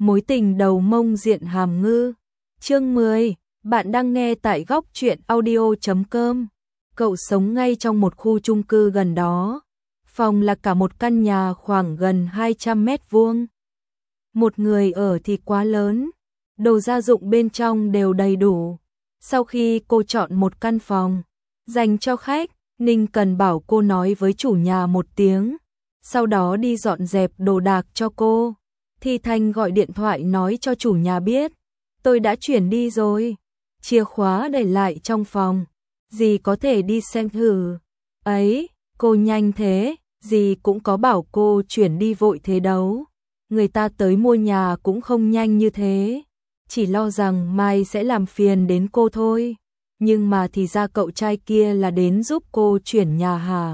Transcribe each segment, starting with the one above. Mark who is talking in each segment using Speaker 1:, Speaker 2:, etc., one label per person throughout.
Speaker 1: Mối tình đầu mông diện hàm ngư. Chương 10, bạn đang nghe tại góc truyện audio.com. Cậu sống ngay trong một khu chung cư gần đó. Phòng là cả một căn nhà khoảng gần 200 mét vuông. Một người ở thì quá lớn, đồ gia dụng bên trong đều đầy đủ. Sau khi cô chọn một căn phòng dành cho khách, Ninh cần bảo cô nói với chủ nhà một tiếng, sau đó đi dọn dẹp đồ đạc cho cô. Thi Thanh gọi điện thoại nói cho chủ nhà biết, tôi đã chuyển đi rồi, chìa khóa để lại trong phòng, dì có thể đi xem thử. Ấy, cô nhanh thế, dì cũng có bảo cô chuyển đi vội thế đâu. Người ta tới mua nhà cũng không nhanh như thế, chỉ lo rằng mai sẽ làm phiền đến cô thôi. Nhưng mà thì ra cậu trai kia là đến giúp cô chuyển nhà hả?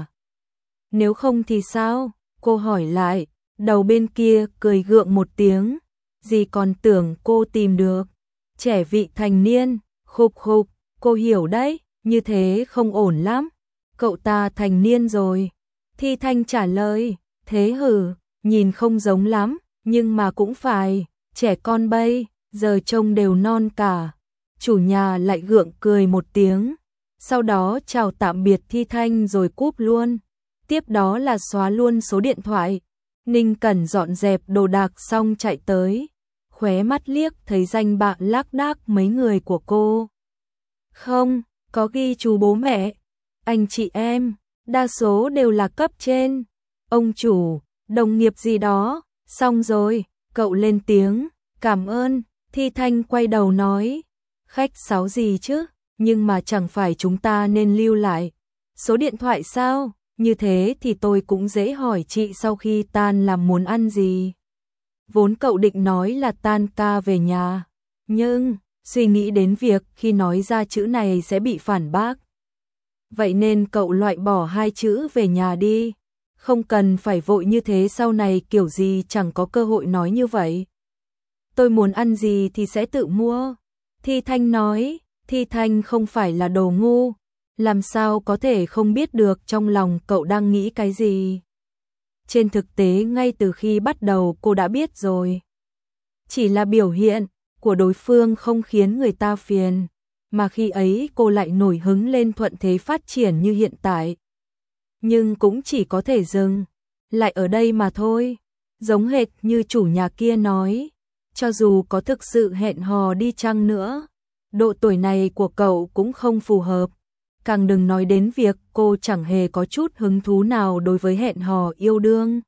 Speaker 1: Nếu không thì sao? Cô hỏi lại, đầu bên kia cười gượng một tiếng, dì còn tưởng cô tìm được trẻ vị thành niên, khục khục, cô hiểu đấy, như thế không ổn lắm. Cậu ta thành niên rồi. Thi Thanh trả lời, thế hử, nhìn không giống lắm, nhưng mà cũng phải, trẻ con bây giờ trông đều non cả. Chủ nhà lại gượng cười một tiếng, sau đó chào tạm biệt Thi Thanh rồi cúp luôn. Tiếp đó là xóa luôn số điện thoại. Ninh Cẩn dọn dẹp đồ đạc xong chạy tới, khóe mắt liếc thấy danh bạ lác đác mấy người của cô. Không, có ghi chú bố mẹ, anh chị em, đa số đều là cấp trên, ông chủ, đồng nghiệp gì đó. Xong rồi, cậu lên tiếng, cảm ơn. Thi Thanh quay đầu nói, khách sáo gì chứ, nhưng mà chẳng phải chúng ta nên lưu lại số điện thoại sao? Như thế thì tôi cũng dễ hỏi chị sau khi tan làm muốn ăn gì. Vốn cậu định nói là tan ca về nhà, nhưng suy nghĩ đến việc khi nói ra chữ này sẽ bị phản bác. Vậy nên cậu loại bỏ hai chữ về nhà đi. Không cần phải vội như thế, sau này kiểu gì chẳng có cơ hội nói như vậy. Tôi muốn ăn gì thì sẽ tự mua. Thi Thanh nói. Thi Thanh không phải là đồ ngu, làm sao có thể không biết được trong lòng cậu đang nghĩ cái gì. Trên thực tế ngay từ khi bắt đầu cô đã biết rồi. Chỉ là biểu hiện của đối phương không khiến người ta phiền, mà khi ấy cô lại nổi hứng lên thuận thế phát triển như hiện tại. Nhưng cũng chỉ có thể dừng lại ở đây mà thôi. Giống hệt như chủ nhà kia nói, cho dù có thực sự hẹn hò đi chăng nữa, độ tuổi này của cậu cũng không phù hợp. Càng đừng nói đến việc cô chẳng hề có chút hứng thú nào đối với hẹn hò yêu đương.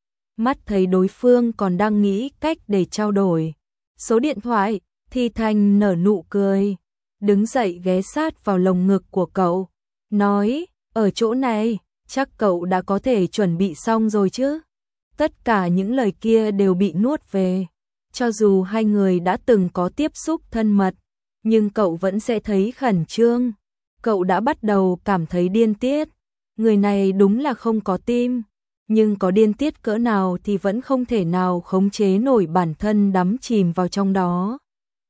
Speaker 1: Mắt thấy đối phương còn đang nghĩ cách để trao đổi số điện thoại, Thi Thanh nở nụ cười, đứng dậy ghé sát vào lồng ngực của cậu, nói, ở chỗ này, chắc cậu đã có thể chuẩn bị xong rồi chứ. Tất cả những lời kia đều bị nuốt về. Cho dù hai người đã từng có tiếp xúc thân mật, nhưng cậu vẫn sẽ thấy khẩn trương. Cậu đã bắt đầu cảm thấy điên tiết. Người này đúng là không có tim, nhưng có điên tiết cỡ nào thì vẫn không thể nào khống chế nổi bản thân đắm chìm vào trong đó.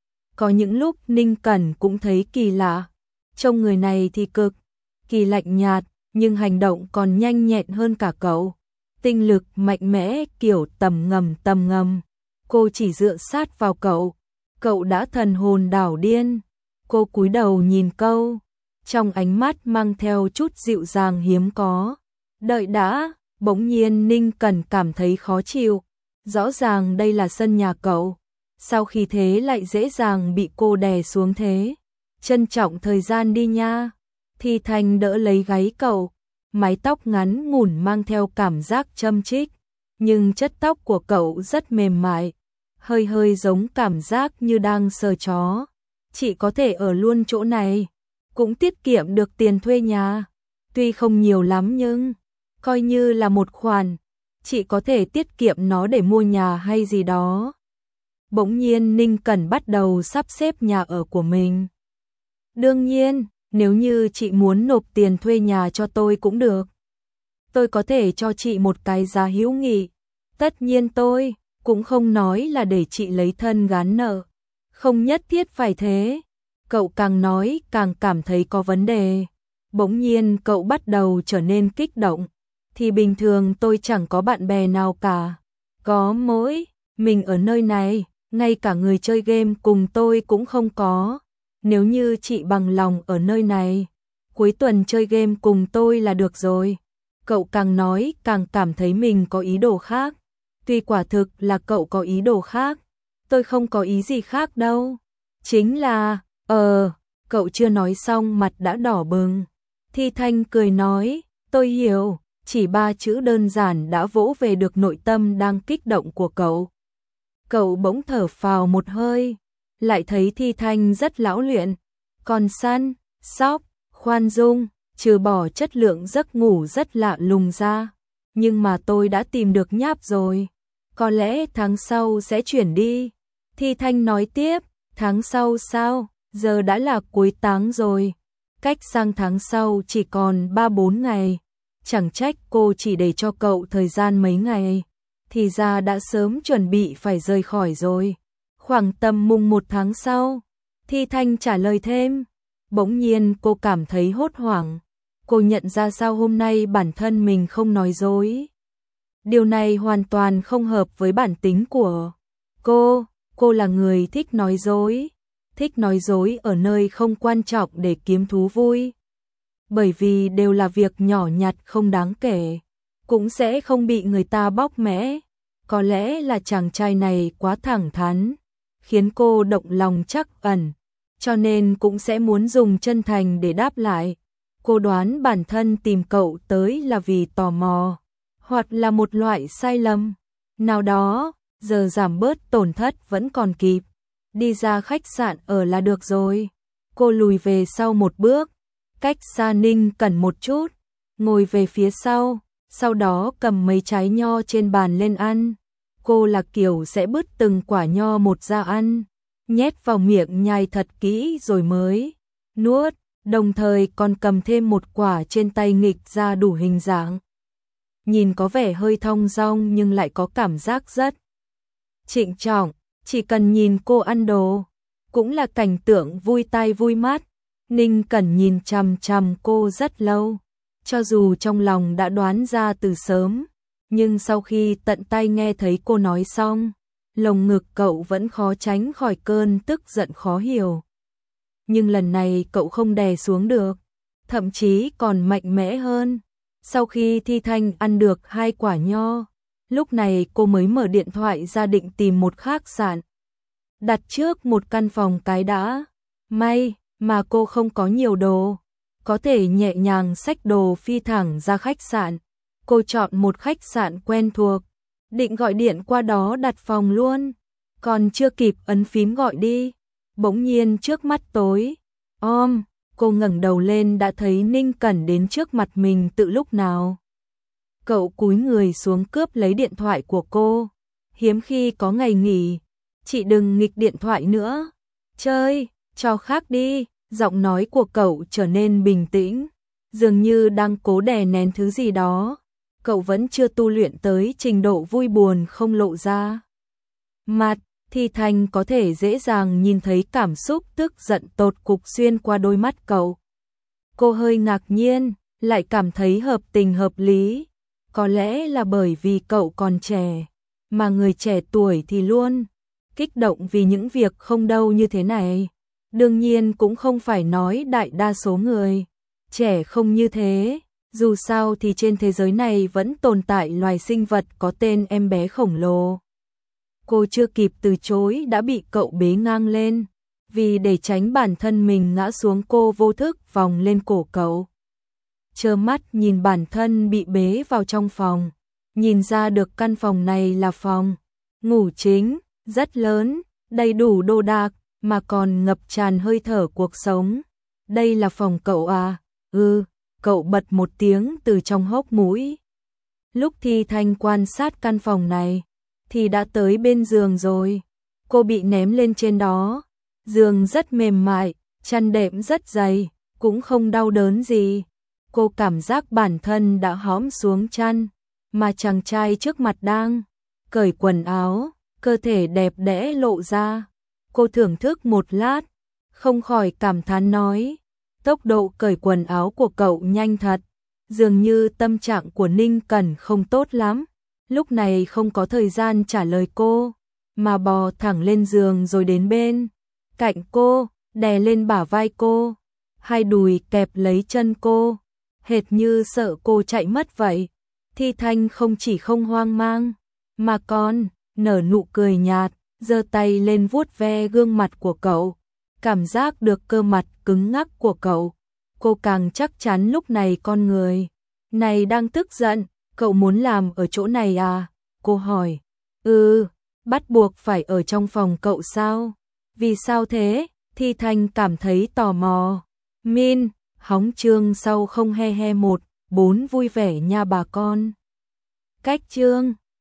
Speaker 1: Có những lúc Ninh Cẩn cũng thấy kỳ lạ. Trông người này thì cực kỳ lạnh nhạt, nhưng hành động còn nhanh nhẹn hơn cả cậu. Tinh lực mạnh mẽ kiểu tầm ngầm. Cô chỉ dựa sát vào cậu, cậu đã thần hồn đảo điên. Cô cúi đầu nhìn cậu, trong ánh mắt mang theo chút dịu dàng hiếm có. Đợi đã, bỗng nhiên Ninh Cẩn cảm thấy khó chịu. Rõ ràng đây là sân nhà cậu, sao khi thế lại dễ dàng bị cô đè xuống thế? Trân trọng thời gian đi nha. Thi Thanh đỡ lấy gáy cậu, mái tóc ngắn ngủn mang theo cảm giác châm chích, nhưng chất tóc của cậu rất mềm mại, hơi hơi giống cảm giác như đang sờ chó. Chị có thể ở luôn chỗ này, cũng tiết kiệm được tiền thuê nhà, tuy không nhiều lắm nhưng coi như là một khoản, chị có thể tiết kiệm nó để mua nhà hay gì đó. Bỗng nhiên Ninh Cẩn bắt đầu sắp xếp nhà ở của mình. Đương nhiên, nếu như chị muốn nộp tiền thuê nhà cho tôi cũng được. Tôi có thể cho chị một cái giá hữu nghị. Tất nhiên tôi cũng không nói là để chị lấy thân gán nợ. Không nhất thiết phải thế. Cậu càng nói càng cảm thấy có vấn đề. Bỗng nhiên cậu bắt đầu trở nên kích động. Thì bình thường tôi chẳng có bạn bè nào cả. Có mỗi mình ở nơi này, ngay cả người chơi game cùng tôi cũng không có. Nếu như chị bằng lòng ở nơi này, cuối tuần chơi game cùng tôi là được rồi. Cậu càng nói càng cảm thấy mình có ý đồ khác. Tuy quả thực là cậu có ý đồ khác, tôi không có ý gì khác đâu. Chính là, cậu chưa nói xong mặt đã đỏ bừng. Thi Thanh cười nói, tôi hiểu, chỉ 3 chữ đơn giản đã vỗ về được nội tâm đang kích động của cậu. Cậu bỗng thở phào một hơi, lại thấy Thi Thanh rất lão luyện, còn săn, sóc, khoan dung, trừ bỏ chất lượng giấc ngủ rất lạ lùng ra. Nhưng mà tôi đã tìm được nháp rồi, có lẽ tháng sau sẽ chuyển đi. Thi Thanh nói tiếp, tháng sau sao, giờ đã là cuối tháng rồi, cách sang tháng sau chỉ còn 3-4 ngày, chẳng trách cô chỉ để cho cậu thời gian mấy ngày, thì ra đã sớm chuẩn bị phải rời khỏi rồi. Khoảng tầm mùng 1 tháng sau, Thi Thanh trả lời thêm. Bỗng nhiên cô cảm thấy hốt hoảng, cô nhận ra sao hôm nay bản thân mình không nói dối. Điều này hoàn toàn không hợp với bản tính của cô là người thích nói dối ở nơi không quan trọng để kiếm thú vui. Bởi vì đều là việc nhỏ nhặt không đáng kể, cũng sẽ không bị người ta bóc mẽ. Có lẽ là chàng trai này quá thẳng thắn, khiến cô động lòng trắc ẩn, cho nên cũng sẽ muốn dùng chân thành để đáp lại. Cô đoán bản thân tìm cậu tới là vì tò mò, hoặc là một loại sai lầm nào đó, giờ giảm bớt tổn thất vẫn còn kịp. Đi ra khách sạn ở là được rồi. Cô lùi về sau một bước, cách xa Ninh Cẩn một chút, ngồi về phía sau đó cầm mấy trái nho trên bàn lên ăn. Cô là kiểu sẽ bứt từng quả nho một ra ăn, nhét vào miệng nhai thật kỹ rồi mới nuốt, đồng thời còn cầm thêm một quả trên tay nghịch ra đủ hình dạng. Nhìn có vẻ hơi thong dong nhưng lại có cảm giác rất trịnh trọng, chỉ cần nhìn cô ăn đồ, cũng là cảnh tượng vui tai vui mắt. Ninh Cẩn nhìn chằm chằm cô rất lâu, cho dù trong lòng đã đoán ra từ sớm, nhưng sau khi tận tay nghe thấy cô nói xong, lồng ngực cậu vẫn khó tránh khỏi cơn tức giận khó hiểu. Nhưng lần này cậu không đè xuống được, thậm chí còn mạnh mẽ hơn. Sau khi Thi Thanh ăn được 2 quả nho, lúc này cô mới mở điện thoại ra định tìm một khách sạn đặt trước một căn phòng cái đã. May mà cô không có nhiều đồ, có thể nhẹ nhàng xách đồ phi thẳng ra khách sạn. Cô chọn một khách sạn quen thuộc, định gọi điện qua đó đặt phòng luôn, còn chưa kịp ấn phím gọi đi, bỗng nhiên trước mắt tối cô ngẩng đầu lên đã thấy Ninh Cẩn đến trước mặt mình từ lúc nào. Cậu cúi người xuống cướp lấy điện thoại của cô, hiếm khi có ngày nghỉ, chị đừng nghịch điện thoại nữa, chơi cho khác đi. Giọng nói của cậu trở nên bình tĩnh, dường như đang cố đè nén thứ gì đó. Cậu vẫn chưa tu luyện tới trình độ vui buồn không lộ ra mặt. Thi Thanh có thể dễ dàng nhìn thấy cảm xúc tức giận tột cục xuyên qua đôi mắt cậu. Cô hơi ngạc nhiên, lại cảm thấy hợp tình hợp lý. Có lẽ là bởi vì cậu còn trẻ, mà người trẻ tuổi thì luôn kích động vì những việc không đâu như thế này. Đương nhiên cũng không phải nói đại đa số người trẻ không như thế, dù sao thì trên thế giới này vẫn tồn tại loài sinh vật có tên em bé khổng lồ. Cô chưa kịp từ chối đã bị cậu bế ngang lên, vì để tránh bản thân mình ngã xuống cô vô thức vòng lên cổ cậu. Trơ mắt nhìn bản thân bị bế vào trong phòng, nhìn ra được căn phòng này là phòng ngủ chính, rất lớn, đầy đủ đồ đạc, mà còn ngập tràn hơi thở cuộc sống. Đây là phòng cậu à? Cậu bật một tiếng từ trong hốc mũi. Lúc Thi Thanh quan sát căn phòng này, thì đã tới bên giường rồi. Cô bị ném lên trên đó. Giường rất mềm mại, chăn đệm rất dày, cũng không đau đớn gì. Cô cảm giác bản thân đã hõm xuống chăn, mà chàng trai trước mặt đang cởi quần áo, cơ thể đẹp đẽ lộ ra. Cô thưởng thức một lát, không khỏi cảm thán nói, tốc độ cởi quần áo của cậu nhanh thật, dường như tâm trạng của Ninh Cẩn không tốt lắm, lúc này không có thời gian trả lời cô, mà bò thẳng lên giường rồi đến bên cạnh cô, đè lên bả vai cô, hai đùi kẹp lấy chân cô, hệt như sợ cô chạy mất vậy. Thi Thanh không chỉ không hoang mang, mà còn nở nụ cười nhạt, giơ tay lên vuốt ve gương mặt của cậu, cảm giác được cơ mặt cứng ngắc của cậu. Cô càng chắc chắn lúc này con người này đang tức giận. Cậu muốn làm ở chỗ này à? Cô hỏi. Bắt buộc phải ở trong phòng cậu sao? Vì sao thế? Thi Thanh cảm thấy tò mò. Min, hóng chương sau 02214 vui vẻ nha bà con. Cách chương